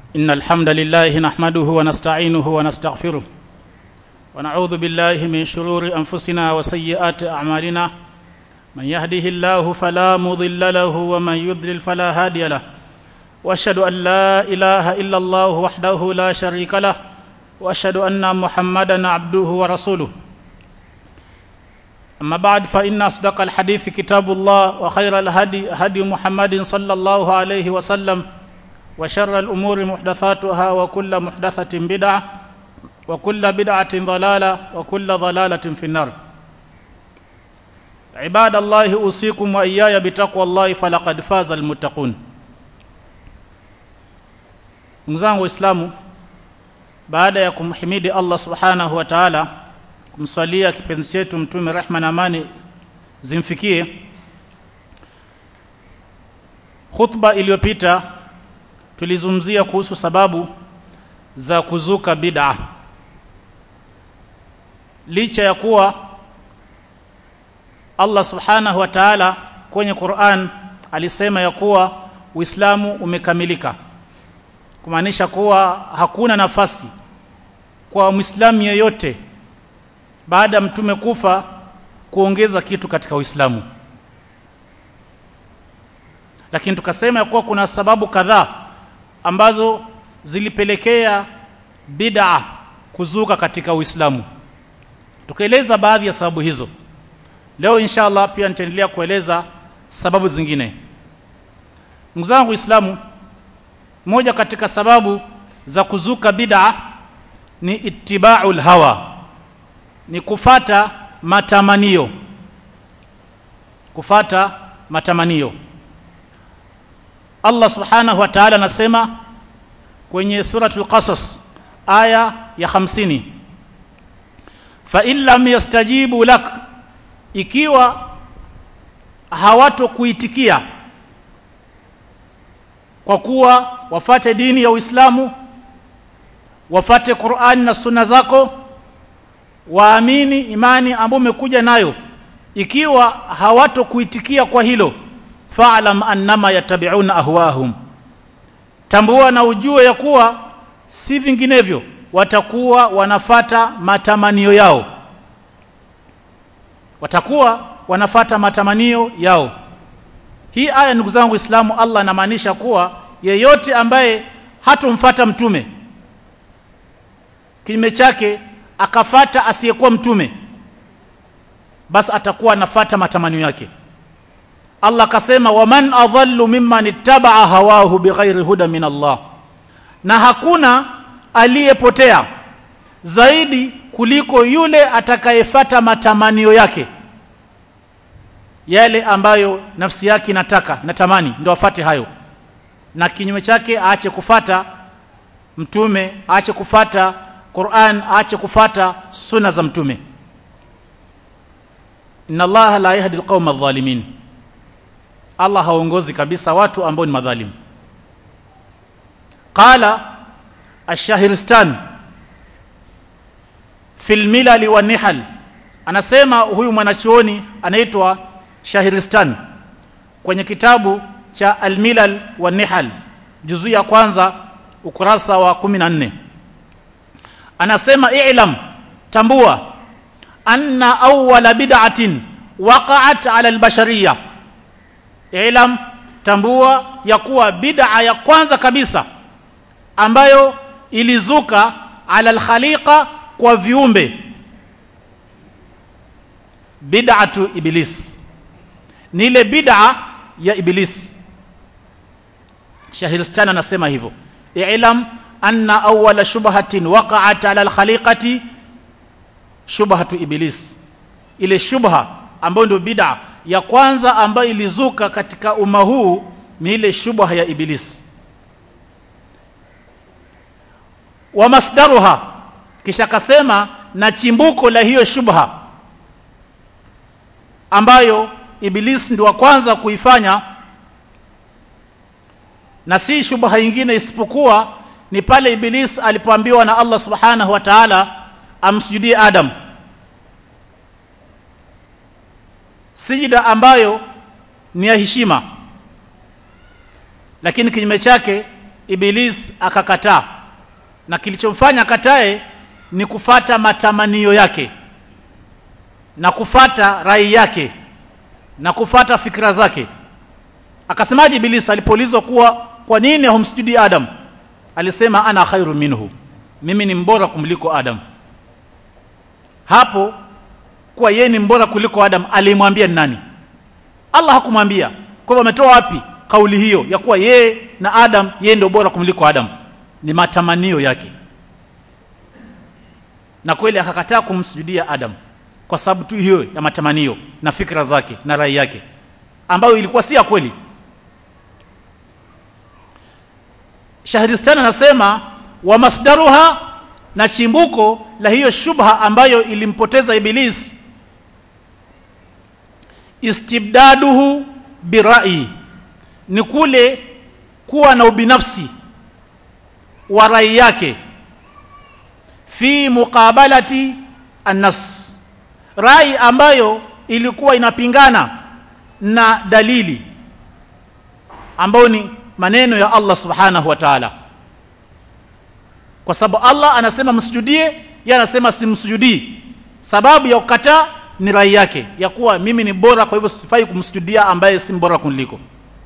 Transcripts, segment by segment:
إن الحمد لله نحمده ونستعينه ونستغفره ونعوذ بالله من شرور أنفسنا وسيئات أعمالنا من يهده الله فلا مضل له ومن يضلل فلا هادي له وأشهد أن لا إله إلا الله وحده لا شريك له وأشهد أن محمدا عبده ورسوله أما بعد فإن أصدق الحديث كتاب الله وخير الهدي هدي محمد صلى الله عليه وسلم وشر الأمور محدثاتها وكل محدثة بدعة وكل بدعة ضلالة وكل ضلالة في النار. عباد الله أوصيكم وإياي بتقوى الله فلقد فاز المتقون. Mzangu Waislamu, baada ya kumhimidi Allah subhanahu wa ta'ala, kumswalia kipenzi chetu mtume rehma na amani zimfikie, khutba iliyopita tulizungumzia kuhusu sababu za kuzuka bid'a. Licha ya kuwa Allah subhanahu wa ta'ala kwenye Qur'an alisema ya kuwa Uislamu umekamilika, kumaanisha kuwa hakuna nafasi kwa Muislamu yeyote baada ya mtume kufa kuongeza kitu katika Uislamu. Lakini tukasema ya kuwa kuna sababu kadhaa ambazo zilipelekea bid'a kuzuka katika Uislamu. Tukaeleza baadhi ya sababu hizo. Leo inshallah pia nitaendelea kueleza sababu zingine. Ndugu zangu Waislamu, moja katika sababu za kuzuka bid'a ni ittiba'ul hawa, ni kufata matamanio. Kufata matamanio. Allah subhanahu wa ta'ala anasema kwenye suratul Qasas aya ya 50, fa in lam yastajibu lak, ikiwa hawatokuitikia kwa kuwa wafate dini ya Uislamu, wafate Qur'an na sunna zako, waamini imani ambayo umekuja nayo, ikiwa hawatokuitikia kwa hilo, fa'lam annama yattabi'una ahwahum, tambua na ujue ya kuwa si vinginevyo watakuwa wanafata matamanio yao. Watakuwa wanafata matamanio yao. Hii aya, ndugu zangu Waislamu, Allah anamaanisha kuwa yeyote ambaye hatomfuata mtume, kinyume chake akafata asiyekuwa mtume, basi atakuwa anafata matamanio yake. Allah akasema waman adhallu mimman ittaba'a hawahu bighairi huda min Allah, na hakuna aliyepotea zaidi kuliko yule atakayefuata matamanio yake, yale ambayo nafsi yake inataka natamani ndio afate hayo, na kinyume chake aache kufata mtume, aache kufata Qur'an, aache kufata sunna za mtume. Inna Allah la yahdi alqawma adh-dhalimin, Allah haongozi kabisa watu ambao ni madhalimu. Qala ash-Shahristan fil milal wa nihal, anasema huyu mwanachuoni anaitwa Shahristan kwenye kitabu cha al-Milal wa Nihal juzu ya kwanza ukurasa wa 14, anasema i'lam, tambua, anna awwala bid'atin waqa'at 'ala al-bashariyah. I'lam, tambua ya kuwa bid'a ya kwanza kabisa ambayo ilizuka ala al-khaliqa, kwa viumbe, bid'atu iblis, ni ile bid'a ya iblis. Shahristan anasema hivyo, i'lam anna awwala shubhatin waqa'at ala al-khaliqati shubhatu iblis, ile shubha ambayo ndio bid'a ya kwanza ambayo ilizuka katika umma huu ni ile shubha ya iblis. Wa masdaruha, kisha kasema na chimbuko la hiyo shubha ambayo iblis ndio wa kwanza kuifanya, na si shubha nyingine isipokuwa ni pale iblis alipoambiwa na Allah subhanahu wa ta'ala amsujudie Adam, sijida ambayo ni ya heshima, lakini kinyume chake Iblis akakataa, na kilichomfanya akatae ni kufata matamanio yake na kufata rai yake na kufata fikra zake. Akasemaje Iblis alipoulizwa kuwa kwa nini humsujudi Adam? Alisema ana khairu minhu, mimi ni mbora kumliko Adam. Hapo kwa yeye ni mbora kuliko Adam alimwambia nani? Allah hakumwambia. Kwa hivyo ametoa wapi kauli hiyo ya kuwa yeye na Adam, yeye ndio bora kumliko Adam? Ni matamanio yake. Na kweli akakataa kumsujudia Adam kwa sababu tu hiyo ya matamanio na fikra zake na rai yake ambayo ilikuwa si ya kweli. Shahristani anasema wa masdaruha, na chimbuko la hiyo shubha ambayo ilimpoteza Iblis, istibdaduhu birai, ni kule kuwa na ubinafsi wa rai yake, fi muqabalati an-nas, rai ambayo ilikuwa inapingana na dalili ambayo ni maneno ya Allah subhanahu wa ta'ala. Kwa sababu Allah anasema msujudie, yeye anasema simsujudii. Sababu ya kukataa ni rai yake ya kuwa mimi ni bora, kwa hivyo sifai kumsujudia ambaye si bora kuniliko.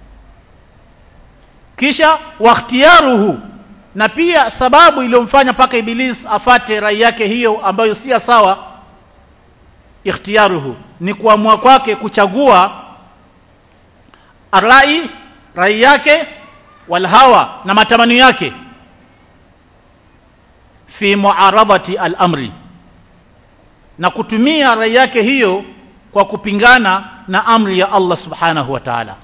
Kisha waqtiyaruhu, na pia sababu iliyomfanya paka Iblis afate rai yake hiyo ambayo si sawa, ikhtiyaruhu ni kuamua kwake kuchagua rai yake, wal hawa na matamanio yake, fi muaradati al-amri, na kutumia rai yake hiyo kwa kupingana na amri ya Allah subhanahu wa ta'ala.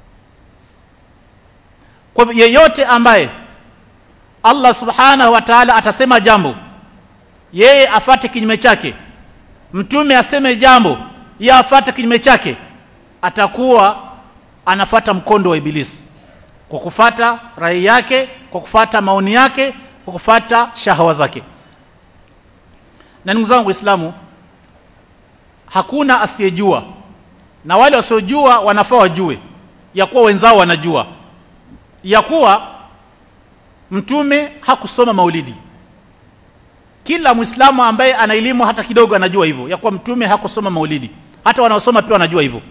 Kwa yeyote ambaye Allah subhanahu wa ta'ala atasema jambo, yeye afate kinyume chake, mtume aseme jambo, yeye afate kinyume chake, atakuwa anafata mkondo wa Iblis kwa kufata rai yake, kwa kufata maoni yake, kwa kufata shahawa zake. Na ndugu zangu Waislamu, hakuna asiyejua, na wale wasiojua wanafaa wajue ya kuwa wenzao wanajua ya kuwa mtume hakusoma maulidi. Kila Muislamu ambaye ana elimu hata kidogo anajua hivyo ya kuwa mtume hakusoma maulidi. Hata wanaosoma pia wanajua hivyo.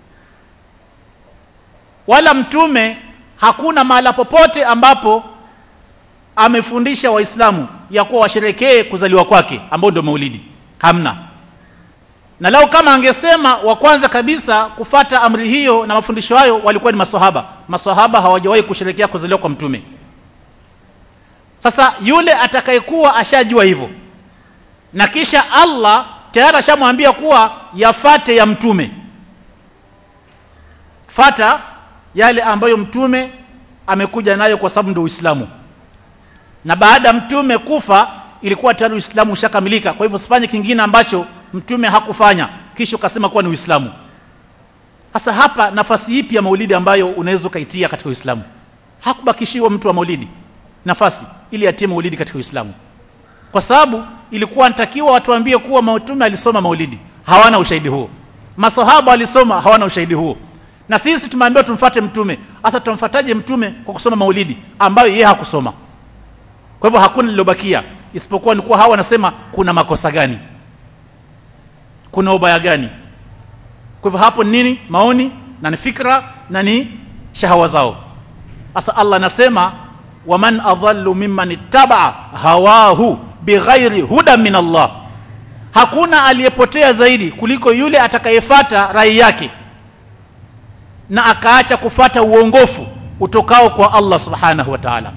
Wala mtume hakuna mahala popote ambapo amefundisha Waislamu ya kuwa washerekee kuzaliwa kwake ambao ndio maulidi. Hamna. Na lao kama angesema wa kwanza kabisa kufata amri hiyo na mafundisho hayo walikuwa ni maswahaba. Maswahaba hawajawahi kusherekea kuzaliwa kwa mtume. Sasa yule atakayekuwa ashajua hivyo, na kisha Allah tayari ashamwambia kuwa yafate ya mtume, fata yale ambayo mtume amekuja nayo kwa sababu ndio Uislamu. Na baada mtume kufa ilikuwa tayari Uislamu ushakamilika. Kwa hivyo usifanye kingine ambacho mtume hakufanya kisha ukasema kuwa ni Uislamu. Sasa hapa nafasi ipi ya maulidi ambayo unaweza kaitia katika Uislamu? Hakubakishiwa mtu wa maulidi nafasi ili atie maulidi katika Uislamu. Kwa sababu ilikuwa anatakiwa watuambie kuwa mtume alisoma maulidi. Hawana ushahidi huo. Masahaba walisoma, hawana ushahidi huo. Na sisi tumeambiwa tumfuate mtume. Sasa tumfuataje mtume kwa kusoma maulidi ambayo yeye hakusoma? Kwa hivyo hakuna lilobakia isipokuwa ni kuwa hawa wanasema kuna makosa gani, kuna ubaya gani. Kwa hivyo hapo nini? Maoni na ni fikra na ni shahawa zao. Sasa Allah anasema waman adhallu mimman ittaba hawahu bighairi huda min Allah, hakuna aliyepotea zaidi kuliko yule atakayefuata rai yake na akaacha kufata uongofu utokao kwa Allah subhanahu wa ta'ala.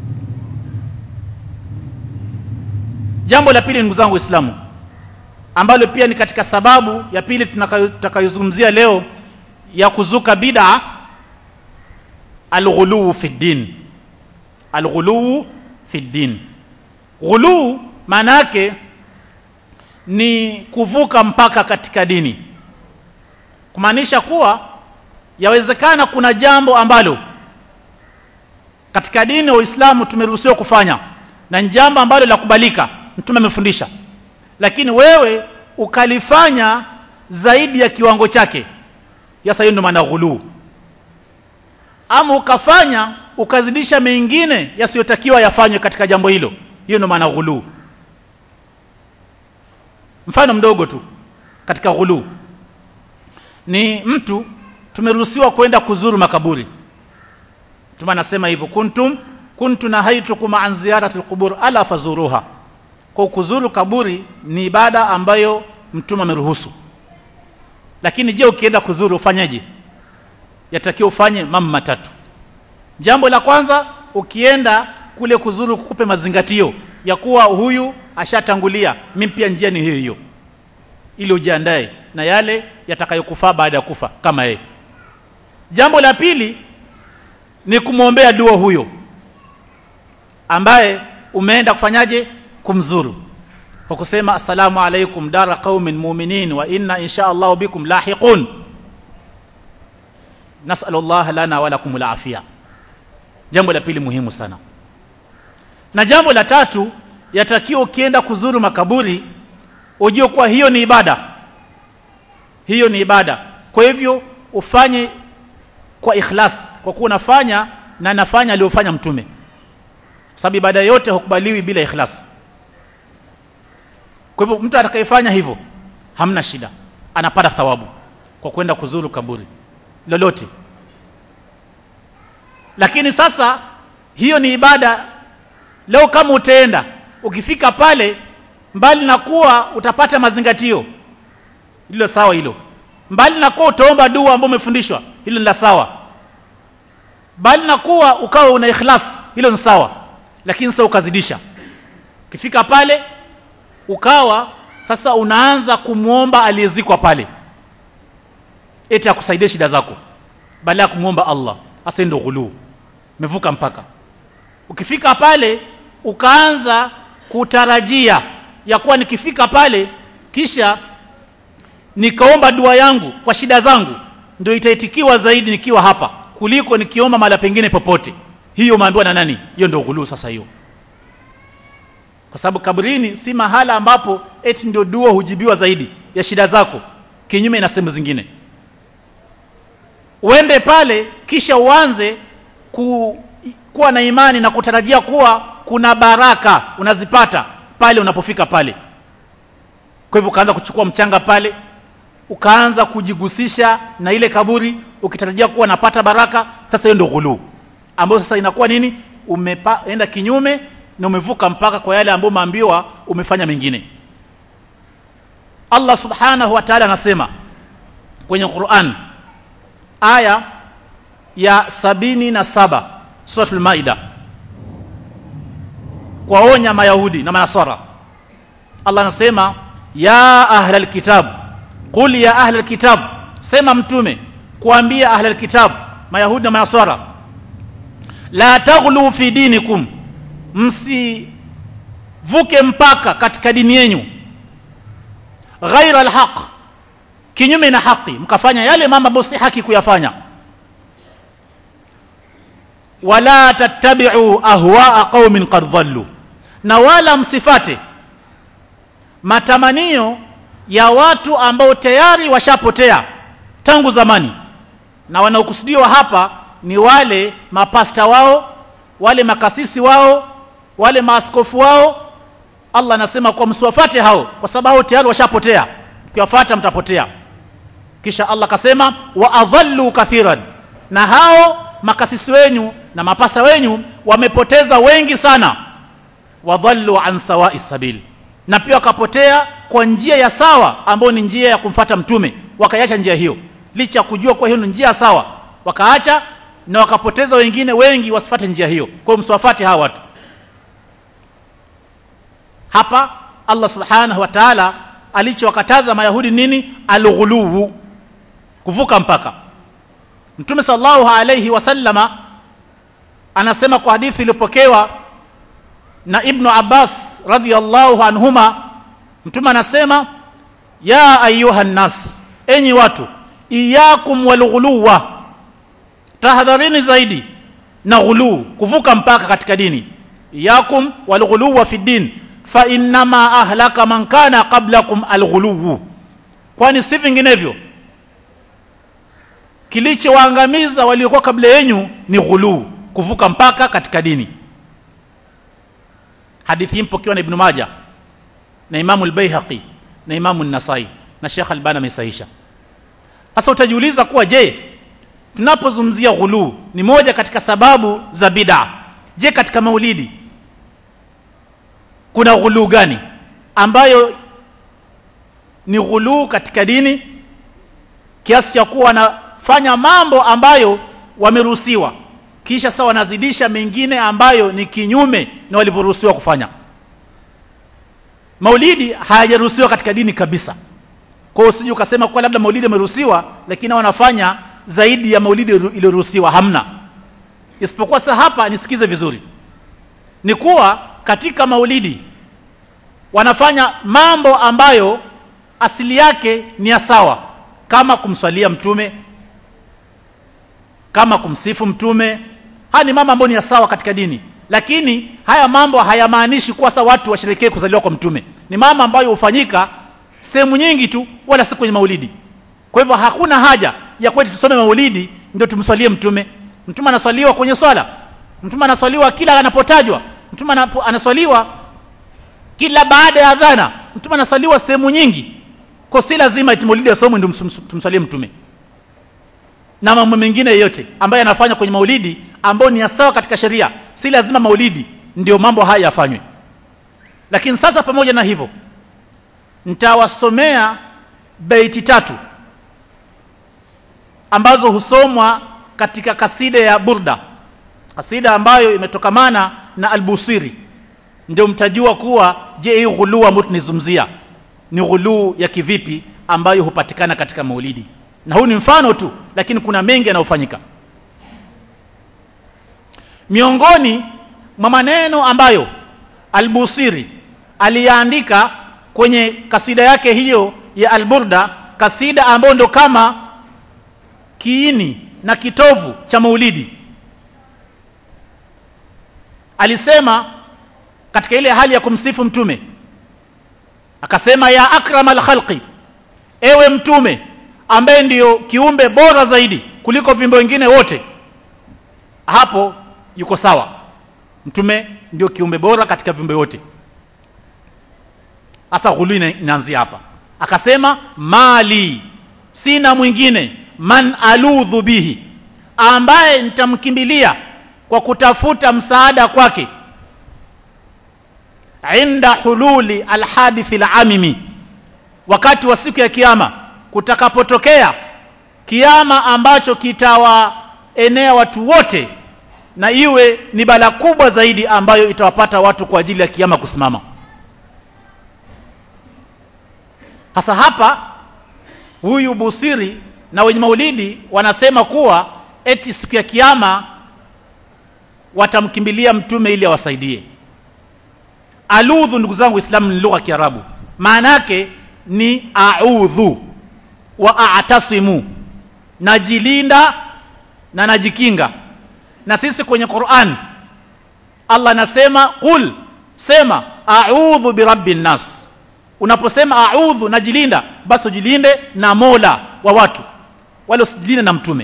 Jambo la pili ndugu zangu Waislamu, ambalo pia ni katika sababu ya pili tutakayozungumzia leo ya kuzuka bid'a, al-ghuluw fi din. Al-ghuluw fi din. Ghuluw maana yake ni kuvuka mpaka katika dini. Kumaanisha kuwa yawezekana kuna jambo ambalo katika dini ya Uislamu tumeruhusiwa kufanya na jambo ambalo la kubalika, mtume amefundisha, lakini wewe ukalifanya zaidi ya kiwango chake. Yasa hiyo ndio maana ghuluw. Ama ukafanya ukazidisha mengine yasiyotakiwa yafanywe katika jambo hilo, hiyo ndio maana ghulu. Mfano mdogo tu katika ghulu ni mtu, tumeruhusiwa kwenda kuzuru makaburi. Mtume anasema hivyo, kuntu nahaitukum an ziyarati alqubur ala fazuruha. Kwa kuzuru kaburi ni ibada ambayo Mtume ameruhusu. Lakini je, ukienda kuzuru ufanyaje? Yatakiwa ufanye mambo matatu. Jambo la kwanza, ukienda kule kuzuru kukupe mazingatio ya kuwa huyu ashatangulia, mimi pia njia ni hiyo hiyo, ili ujiandae na yale yatakayokufaa baada ya kufa kama yeye. Jambo la pili ni kumwombea dua huyo ambaye umeenda kufanyaje? Kumzuru, kwa kusema assalamu alaikum dara qaumin mu'minin wa inna insha Allah bikum lahiqun nas'alullah lana wa lakum al-afia. Jambo la pili muhimu sana. Na jambo la tatu, yatakiwa ukienda kuzuru makaburi ujue kwa hiyo ni ibada. Hiyo ni ibada. Kwa hivyo ufanye kwa ikhlas, kwa kuwa unafanya na nafanya aliyofanya Mtume. Sababu ibada yote hukubaliwi bila ikhlas. Kwa hivyo mtu atakayefanya hivyo hamna shida, anapata thawabu kwa kwenda kuzuru kaburi lolote. Lakini sasa hiyo ni ibada. Leo kama utaenda, ukifika pale, mbali na kuwa utapata mazingatio, hilo sawa hilo. Mbali na kuwa utaomba dua ambayo umefundishwa, hilo ni la sawa. Mbali na kuwa ukawa una ikhlas, hilo ni sawa. Lakini sasa ukazidisha, ukifika pale ukawa sasa unaanza kumuomba aliyezikwa pale eti akusaidie shida zako, badala ya kumuomba Allah. Hasa ndio ghulu, umevuka mpaka. Ukifika pale ukaanza kutarajia ya kuwa nikifika pale kisha nikaomba dua yangu kwa shida zangu ndio itaitikiwa zaidi nikiwa hapa kuliko nikiomba mahali pengine popote. Hiyo umeambiwa na nani? Hiyo ndio ghulu sasa hiyo. Kwa sababu kaburini si mahala ambapo eti ndio dua hujibiwa zaidi ya shida zako, kinyume na sehemu zingine. Uende pale kisha uanze kuwa na imani na kutarajia kuwa kuna baraka unazipata pale unapofika pale. Kwa hivyo ukaanza kuchukua mchanga pale, ukaanza kujigusisha na ile kaburi ukitarajia kuwa napata baraka. Sasa hiyo ndio ghulu, ambayo sasa inakuwa nini? Umeenda kinyume na umevuka mpaka kwa yale ambayo umeambiwa umefanya mengine. Allah subhanahu wa ta'ala anasema kwenye Qur'an, aya ya 77 Suratul Maida, kuwaonya Mayahudi na Manasara. Allah anasema, ya ahlal kitab, qul ya ahlal kitab, sema Mtume kuambia ahlal kitab, Mayahudi na Manasara, la taghlu fi dinikum, msivuke mpaka katika dini yenu, ghaira alhaq, kinyume na haki, mkafanya yale mambo ambayo si haki kuyafanya. Wala tattabi'u ahwa'a qaumin qad dhallu, na wala msifate matamanio ya watu ambao tayari washapotea tangu zamani. Na wanaokusudiwa hapa ni wale mapasta wao, wale makasisi wao, wale maaskofu wao. Allah anasema kwa msiwafate hao, kwa sababu tayari washapotea, ukiwafuata mtapotea. Kisha Allah kasema, wa adhallu kathiran, na hao makasisi wenyu na mapasa wenyu wamepoteza wengi sana. Wadhallu an sawa'i sabil, na pia wakapotea kwa njia ya sawa ambayo ni njia ya kumfuata Mtume. Wakaacha njia hiyo licha kujua kwa hiyo ni njia sawa, wakaacha na wakapoteza wengine wengi wasifuate njia hiyo. Kwa hiyo msiwafuate hawa watu. Hapa Allah subhanahu wa ta'ala alichowakataza Mayahudi nini? Al-ghuluw, kuvuka mpaka. Mtume sallallahu alayhi wasallama anasema kwa hadithi iliyopokewa na Ibn Abbas radhiyallahu anhuma, Mtume anasema, ya ayuha nas, enyi watu, iyakum walghuluwa, tahadharini zaidi na ghulu, kuvuka mpaka katika dini. Iyakum walghuluwa fi din, fa innama ahlaka man kana qablakum alghuluw, kwani si vinginevyo kilichowaangamiza waliokuwa kabla yenu ni ghulu. kuvuka mpaka katika dini. Hadithi hii ipokewa na Ibn Majah na Imam al-Baihaqi na Imam an-Nasai na Sheikh Albani amesahihisha. Sasa utajiuliza kuwa je, tunapozungumzia ghulu ni moja katika sababu za bid'a, je katika maulidi kuna ghulu gani ambayo ni ghulu katika dini kiasi cha kuwa wanafanya mambo ambayo wameruhusiwa kisha sawa wanazidisha mengine ambayo ni kinyume na walivyoruhusiwa kufanya? Maulidi hayajaruhusiwa katika dini kabisa. Kwa hiyo usije ukasema kwa labda maulidi yameruhusiwa lakini wanafanya zaidi ya maulidi iliyoruhusiwa, hamna. Isipokuwa sasa hapa nisikize vizuri, ni kuwa katika maulidi wanafanya mambo ambayo asili yake ni ya sawa, kama kumswalia mtume, kama kumsifu mtume. Haya ni mambo ambayo ni ya sawa katika dini, lakini haya mambo hayamaanishi kuwa sasa watu washerekee kuzaliwa kwa mtume. Ni mambo ambayo hufanyika sehemu nyingi tu, wala si kwenye maulidi. Kwa hivyo hakuna haja ya kwetu tusome maulidi ndio tumswalie mtume. Mtume anaswaliwa kwenye swala, mtume anaswaliwa kila anapotajwa, mtume anaswaliwa kila baada ya adhana, mtume anaswaliwa sehemu nyingi. Kwa si lazima eti maulidi yasomwe ndio tumswalie mtume. Na mambo mengine yote ambayo yanafanywa kwenye maulidi ambayo ni sawa katika sheria, si lazima maulidi ndio mambo haya yafanywe. Lakini sasa pamoja na hivyo, nitawasomea baiti 3 ambazo husomwa katika kasida ya Burda, kasida ambayo imetokamana na Al-Busiri. Ndio mtajua kuwa je, hii ghulu ambayo tunizungumzia ni ghulu ya kivipi ambayo hupatikana katika maulidi. Na huu ni mfano tu, lakini kuna mengi yanayofanyika. Miongoni mwa maneno ambayo Al-Busiri aliandika kwenye kasida yake hiyo ya Al-Burda, kasida ambayo ndo kama kiini na kitovu cha maulidi, alisema katika ile hali ya kumsifu mtume, akasema ya akramal khalqi, ewe mtume ambaye ndiyo kiumbe bora zaidi kuliko viumbe wengine wote. Hapo yuko sawa, mtume ndio kiumbe bora katika viumbe wote. Asa ghulu inaanzia hapa. Akasema mali, sina mwingine, man aludhu bihi, ambaye nitamkimbilia kwa kutafuta msaada kwake, inda hululi alhadith alamimi, wakati wa siku ya kiyama, kutakapotokea kiyama ambacho kitawaenea watu wote na iwe ni bala kubwa zaidi ambayo itawapata watu kwa ajili ya kiyama kusimama. Hasa hapa huyu Busiri na wenye maulidi wanasema kuwa eti siku ya kiyama watamkimbilia mtume ili awasaidie. Aludhu, ndugu zangu Uislamu ni lugha ya Kiarabu, maana yake ni a'udhu wa a'tasimu, najilinda na najikinga. Na sisi kwenye Qur'an Allah anasema qul, sema a'udhu birabbin nas. Unaposema a'udhu, najilinda, basi ujilinde na Mola wa watu, wala usijilinde na mtume.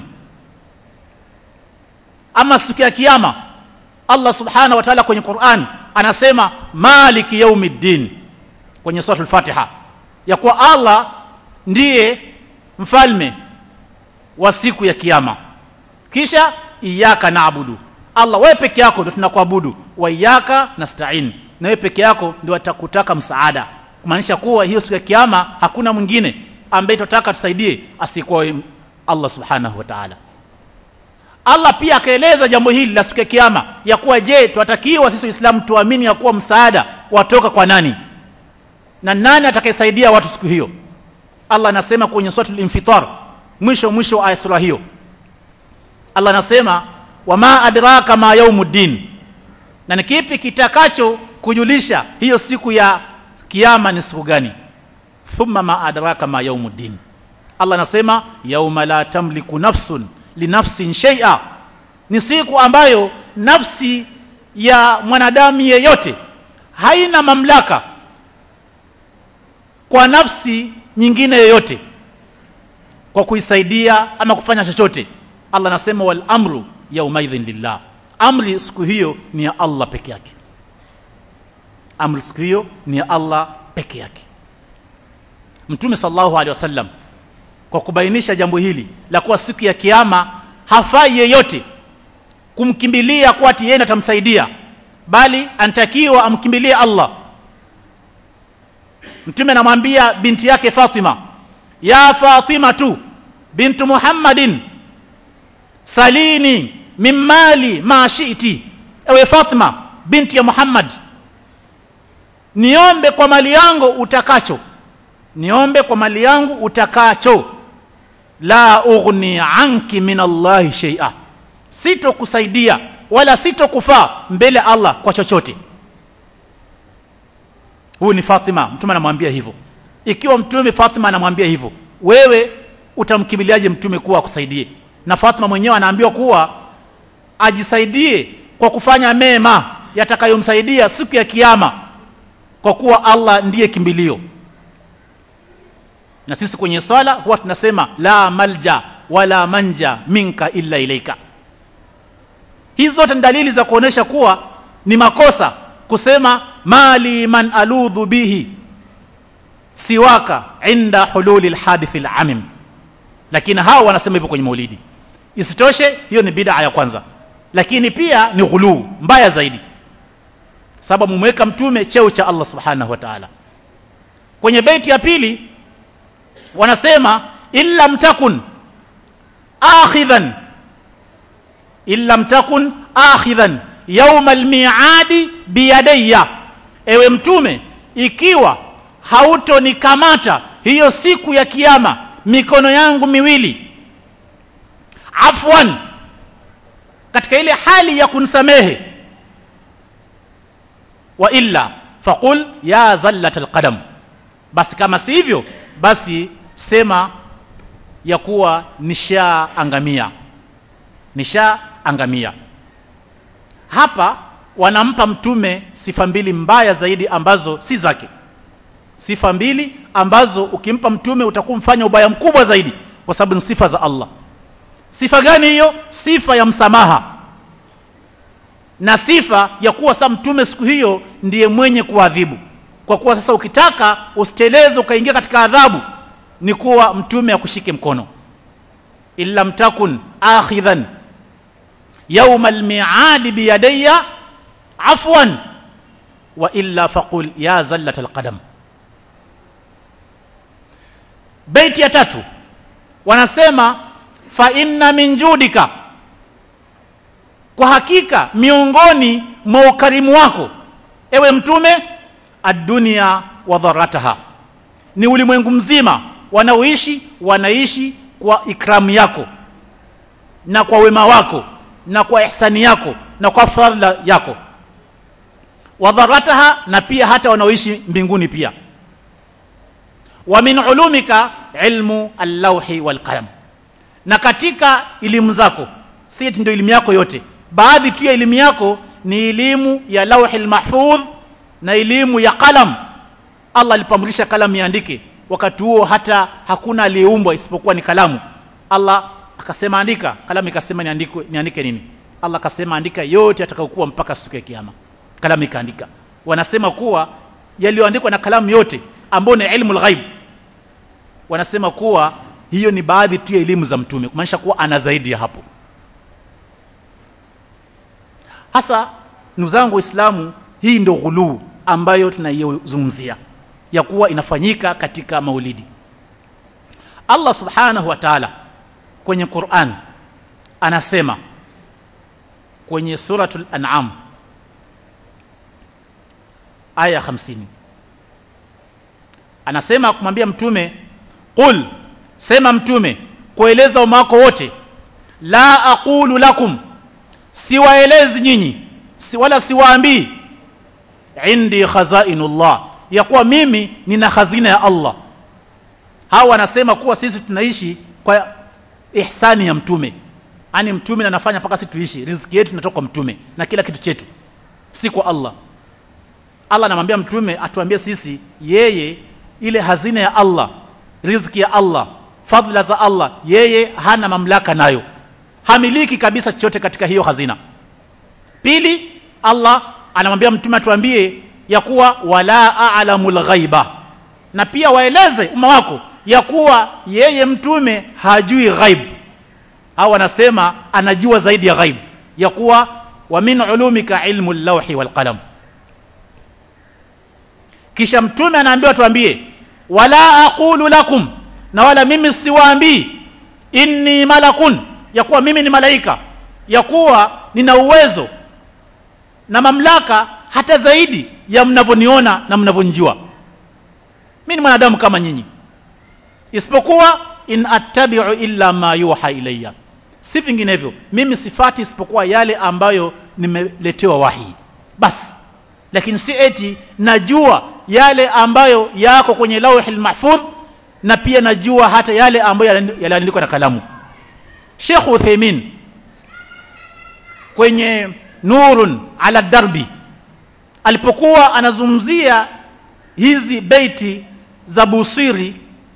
Ama siku ya kiyama Allah subhanahu wa ta'ala kwenye Qur'an anasema maliki yaumiddin kwenye sura al-Fatiha, ya kuwa Allah ndiye mfalme wa siku ya kiyama. Kisha iyyaka na'budu, Allah wewe peke yako ndio tunakuabudu, wa iyyaka nasta'in, na wewe peke yako ndio atakutaka msaada. Kumaanisha kuwa hiyo siku ya kiyama hakuna mwingine ambaye tutataka tusaidie asikuwa Allah subhanahu wa ta'ala. Allah pia akaeleza jambo hili la siku ya kiyama ya kuwa je, tunatakiwa sisi Waislamu tuamini ya kuwa msaada watoka kwa nani na nani atakayesaidia watu siku hiyo. Allah anasema kwenye sura al-Infitar, mwisho aya sura hiyo, Allah anasema wama adraka ma yaumuddin, na ni kipi kitakacho kujulisha hiyo siku ya kiyama ni siku gani? Thumma ma adraka ma yaumuddin, Allah anasema yauma la tamliku nafsun linafsin shay'a, ni siku ambayo nafsi ya mwanadamu yeyote haina mamlaka kwa nafsi nyingine yoyote kwa kuisaidia ama kufanya chochote. Allah anasema wal amru yaumaidhin lillah, amri siku hiyo ni ya Allah peke yake. Amri siku hiyo ni ya Allah peke yake. Mtume sallallahu alaihi wasallam kwa kubainisha jambo hili la kuwa siku ya kiyama hafai yeyote kumkimbilia kwa ati yeye atamsaidia, bali anatakiwa amkimbilie Allah. Mtume anamwambia binti yake Fatima, ya Fatima tu bintu Muhammadin salini min mali ma shi'ti, ewe Fatima binti ya Muhammad, niombe kwa mali yangu utakacho, niombe kwa mali yangu utakacho, la ughni anki min Allah shay'a, sitokusaidia wala sitokufaa mbele Allah kwa chochote. Huyu ni Fatima, mtume anamwambia hivyo. Ikiwa mtume Fatima anamwambia hivyo, wewe utamkimbiliaje mtume kuwa akusaidie? Na Fatima mwenyewe anaambiwa kuwa ajisaidie kwa kufanya mema yatakayomsaidia siku ya kiyama, kwa kuwa Allah ndiye kimbilio. Na sisi kwenye swala huwa tunasema la malja wala manja minka illa ilaika. Hizo zote ni dalili za kuonesha kuwa ni makosa kusema mali man aludhu bihi siwaka inda hululi alhadith alamim, lakini hao wanasema hivyo kwenye maulidi. Isitoshe, hiyo ni bid'a ya kwanza, lakini pia ni ghuluu mbaya zaidi, sababu mumeweka mtume cheo cha Allah subhanahu wa ta'ala. Kwenye baiti ya pili wanasema illa mtakun akhidhan yawm almi'adi biyadayya, ewe mtume ikiwa hautonikamata hiyo siku ya kiyama mikono yangu miwili, afwan, katika ile hali ya kunsamehe, wa illa faqul ya zallat alqadam, basi kama si hivyo basi sema ya kuwa nishaangamia. Hapa wanampa mtume sifa mbili mbaya zaidi ambazo si zake, sifa mbili ambazo ukimpa mtume utakumfanya ubaya mkubwa zaidi, kwa sababu ni sifa za Allah. Sifa gani hiyo? Sifa ya msamaha, na sifa ya kuwa sasa mtume siku hiyo ndiye mwenye kuadhibu. Kwa kuwa sasa ukitaka usiteleze ukaingia katika adhabu, ni kuwa mtume akushike mkono. Illa mtakun akhidhan yawma almi'ad biyadayya afwan wa illa faqul ya zallat alqadam. Baiti ya tatu wanasema fa inna min judika, kwa hakika miongoni mwa ukarimu wako ewe mtume, ad-dunya wa dharataha, ni ulimwengu mzima wanaishi kwa ikramu yako na kwa wema wako na kwa ihsani yako na kwa fadhila yako. Wa dharataha, na pia hata wanaoishi mbinguni pia. Wa min ulumika ilmu al-lawhi wal qalam, na katika elimu zako, si ndio elimu yako yote, baadhi tu ya elimu yako ni elimu ya lawhil mahfudh na elimu ya qalam. Allah alipamrisha kalamu iandike, wakati huo hata hakuna aliyeumbwa isipokuwa ni kalamu. Allah akasema andika, kalamu ikasema niandike nini? Allah akasema andika yote atakayokuwa mpaka siku ya kiyama. Kalamu ikaandika. Wanasema kuwa yaliyoandikwa na kalamu yote ambayo ni ilmu al-ghaib, wanasema kuwa hiyo ni baadhi tu ya elimu za mtume, kumaanisha kuwa ana zaidi ya hapo. Hasa ndugu zangu Waislamu, hii ndio ghuluu ambayo tunayozungumzia ya kuwa inafanyika katika maulidi. Allah subhanahu wa ta'ala kwenye Qur'an anasema kwenye suratul An'am aya 50, anasema kumwambia mtume, qul, sema mtume kueleza umma wako wote, la aqulu lakum, siwaelezi nyinyi wala siwaambii, indi khazainullah, ya kuwa mimi nina hazina ya Allah. Hawa wanasema kuwa sisi tunaishi kwa ihsani ya mtume, yani mtume anafanya mpaka sisi tuishi, riziki yetu inatoka kwa mtume na kila kitu chetu, si kwa Allah. Allah anamwambia mtume atuambie sisi yeye ile hazina ya Allah, riziki ya Allah, fadhila za Allah, yeye hana mamlaka nayo, hamiliki kabisa chochote katika hiyo hazina. Pili, Allah anamwambia mtume atuambie ya kuwa wala a'lamul ghaiba, na pia waeleze umma wako ya kuwa yeye mtume hajui ghaib, au anasema anajua zaidi ya ghaib, ya kuwa wa min ulumika ilmu al-lawhi wal qalam. Kisha mtume anaambiwa tuambie wala aqulu lakum, na wala mimi siwaambii inni malakun, ya kuwa mimi ni malaika, ya kuwa nina uwezo na mamlaka hata zaidi ya mnavyoniona na mnavyonijua. Mimi ni mwanadamu kama nyinyi, isipokuwa in attabi'u illa ma yuha ilayya, si vinginevyo mimi sifati isipokuwa yale ambayo nimeletewa wahi basi. Lakini si eti najua yale ambayo yako kwenye lauhil mahfudh, na pia najua hata yale ambayo yaliandikwa na kalamu. Sheikh Uthaymeen kwenye Nurun ala Darbi alipokuwa anazungumzia hizi beiti za Busiri,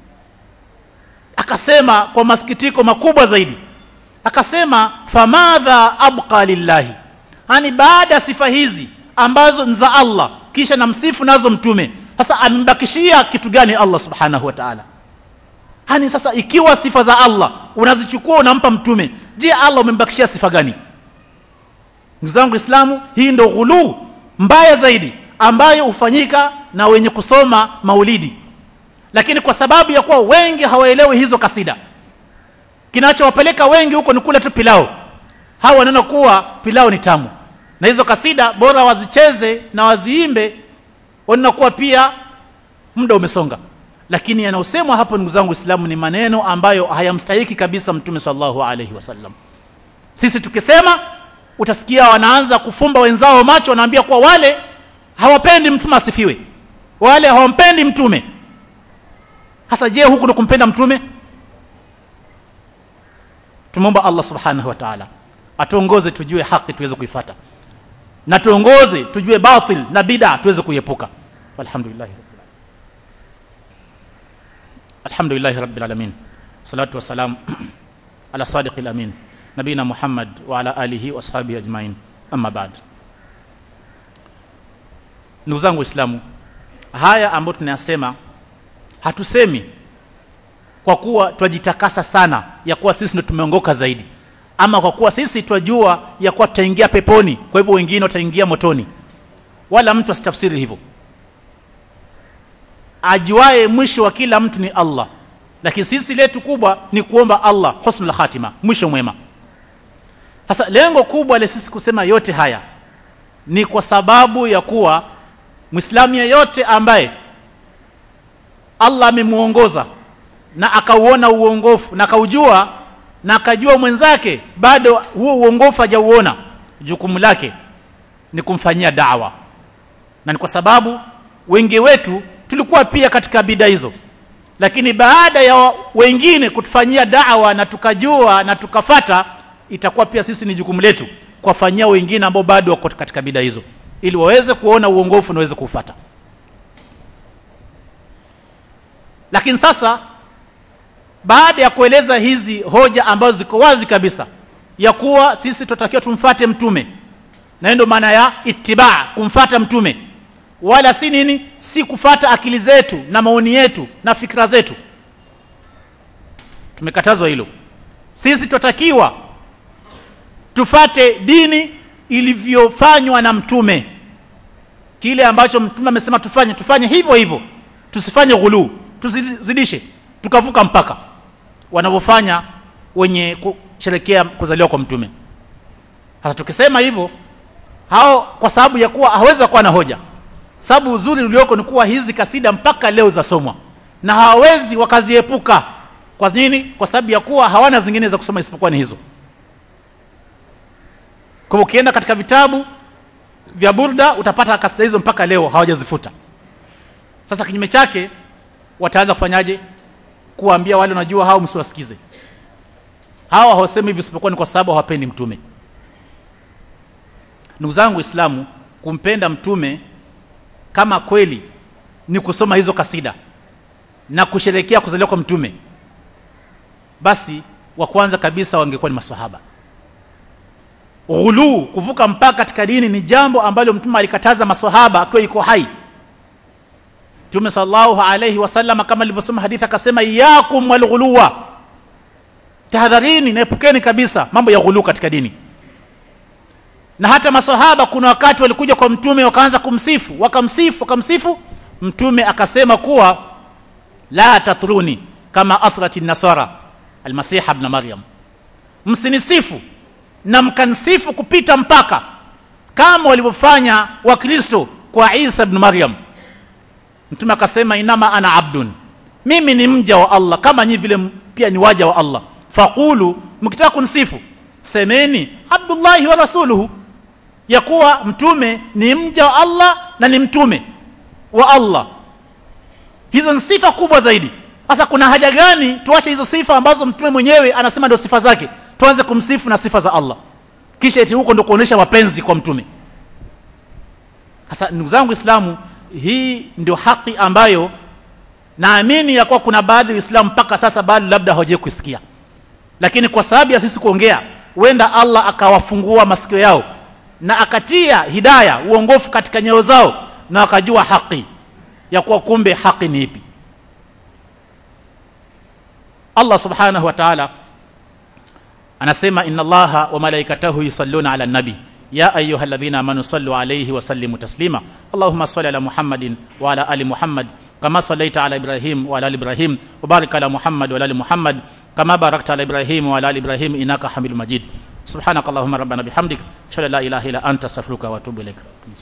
akasema kwa masikitiko makubwa zaidi, akasema famadha abqa lillahi, yani baada sifa hizi ambazo ni za Allah kisha namsifu nazo mtume, sasa amembakishia kitu gani Allah subhanahu wa ta'ala? Yani sasa ikiwa sifa za Allah unazichukua unampa mtume, je, Allah umembakishia sifa gani? Ndugu zangu Islamu, hii ndio ghulu mbaya zaidi ambayo hufanyika na wenye kusoma maulidi. Lakini kwa sababu ya kuwa wengi hawaelewi hizo kasida, kinachowapeleka wengi huko ni kula tu pilao. Hawa wanaona kuwa pilao ni tamu, na hizo kasida bora wazicheze na waziimbe, wanaona kuwa pia muda umesonga. Lakini yanayosemwa hapo ndugu zangu Islamu ni maneno ambayo hayamstahiki kabisa mtume sallallahu alaihi wasallam. Sisi tukisema utasikia wanaanza kufumba wenzao macho, wanaambia kuwa wale hawapendi mtume asifiwe, wale hawampendi mtume. Hasa je, huku ni kumpenda mtume? Tumomba Allah subhanahu wa ta'ala atuongoze tujue haki tuweze kuifuata, na tuongoze tujue batil na bid'a tuweze kuiepuka. Alhamdulillah rabbil alamin, salatu wassalam ala sadiqil amin nabina Muhammad wa ala alihi wa ashabihi ajmain, amma ba'd. Ndugu zangu Waislamu, haya ambayo tunayasema hatusemi kwa kuwa twajitakasa sana ya kuwa sisi ndio tumeongoka zaidi, ama kwa kuwa sisi twajua ya kuwa tutaingia peponi kwa hivyo wengine wataingia motoni. Wala mtu asitafsiri hivyo. Ajuaye mwisho wa kila mtu ni Allah, lakini sisi letu kubwa ni kuomba Allah husnul khatima, mwisho mwema. Sasa lengo kubwa la sisi kusema yote haya ni kwa sababu ya kuwa Muislamu yeyote ambaye Allah amemuongoza na akauona uongofu na akaujua na akajua mwenzake bado huo uongofu hajauona, jukumu lake ni kumfanyia da'wa. Na ni kwa sababu wengi wetu tulikuwa pia katika bid'a hizo, lakini baada ya wengine kutufanyia da'wa na tukajua na tukafata, itakuwa pia sisi ni jukumu letu kuwafanyia wengine ambao bado wako katika bid'a hizo, ili waweze kuona uongofu na waweze kufuata. Lakini sasa baada ya kueleza hizi hoja ambazo ziko wazi kabisa ya kuwa sisi tutakiwa tumfuate mtume, na ndio maana ya ittiba, kumfuata mtume, wala si nini, si kufuata akili zetu na maoni yetu na fikra zetu. Tumekatazwa hilo. Sisi tutakiwa tufate dini ilivyofanywa na mtume. Kile ambacho mtume amesema tufanye hivyo hivyo, tusifanye ghulu, tusizidishe tukavuka mpaka wanavyofanya wenye kusherehekea kuzaliwa kwa mtume. Sasa tukisema hivyo, hao kwa sababu ya kuwa hawezi kuwa na hoja, sababu uzuri ulioko ni kuwa hizi kasida mpaka leo zasomwa na hawawezi wakaziepuka. Kwa nini? Kwa sababu ya kuwa hawana zingine za kusoma isipokuwa ni hizo. Kwa ukienda katika vitabu vya burda utapata kasida hizo mpaka leo hawajazifuta. Sasa kinyume chake wataanza kufanyaje? Kuambia wale unajua hao msiwasikize. Hawa hawasemi hivi isipokuwa ni kwa sababu hawapendi mtume. Ndugu zangu Waislamu, kumpenda mtume kama kweli ni kusoma hizo kasida na kusherehekea kuzaliwa kwa mtume, basi wa kwanza kabisa wangekuwa ni maswahaba. ghulu, kuvuka mpaka katika dini, ni jambo ambalo mtume alikataza maswahaba akiwa yuko hai. Mtume sallallahu alayhi wasallam kama alivyosema hadithi akasema, iyakum wal ghuluwa, tahadharini na epukeni kabisa mambo ya ghulu katika dini. Na hata maswahaba kuna wakati walikuja kwa mtume wakaanza kumsifu, wakamsifu mtume akasema kuwa la tatruni kama athrati nasara almasih ibn maryam, msinisifu na mkansifu kupita mpaka kama walivyofanya wakristo kwa Isa ibn Maryam. Mtume akasema, inama ana abdun, mimi ni mja wa Allah kama nyinyi vile pia ni waja wa Allah. Faqulu, mkitaka kunisifu semeni Abdullah wa rasuluhu, ya kuwa mtume ni mja wa Allah na ni mtume wa Allah. Hizo ni sifa kubwa zaidi. Sasa kuna haja gani tuache hizo sifa ambazo mtume mwenyewe anasema ndio sifa zake, tuanze kumsifu na sifa za Allah, kisha eti huko ndio kuonesha mapenzi kwa mtume? Sasa ndugu zangu Islamu, hii ndio haki ambayo naamini ya kuwa kuna baadhi ya Waislamu mpaka sasa bado labda hawaje kusikia, lakini kwa sababu ya sisi kuongea, huenda Allah akawafungua masikio yao na akatia hidayah, uongofu katika nyoyo zao, na wakajua haki ya kuwa kumbe haki ni ipi. Allah subhanahu wa ta'ala anasema, inna Allaha wa malaikatahu yusalluna ala nabi ya ayyuhalladhina amanu sallu alayhi wa sallimu taslima. Allahumma salli ala Muhammadin wa ala ali Muhammad kama sallaita ala Ibrahim wa ala ali Ibrahim wa barik ala Muhammad wa ala ali Muhammad kama barakta ala Ibrahim wa ala ali Ibrahim innaka Hamidum Majid. Subhanakallahumma rabbana bihamdik, ashhadu an la ilaha illa anta astaghfiruka wa atubu ilaik.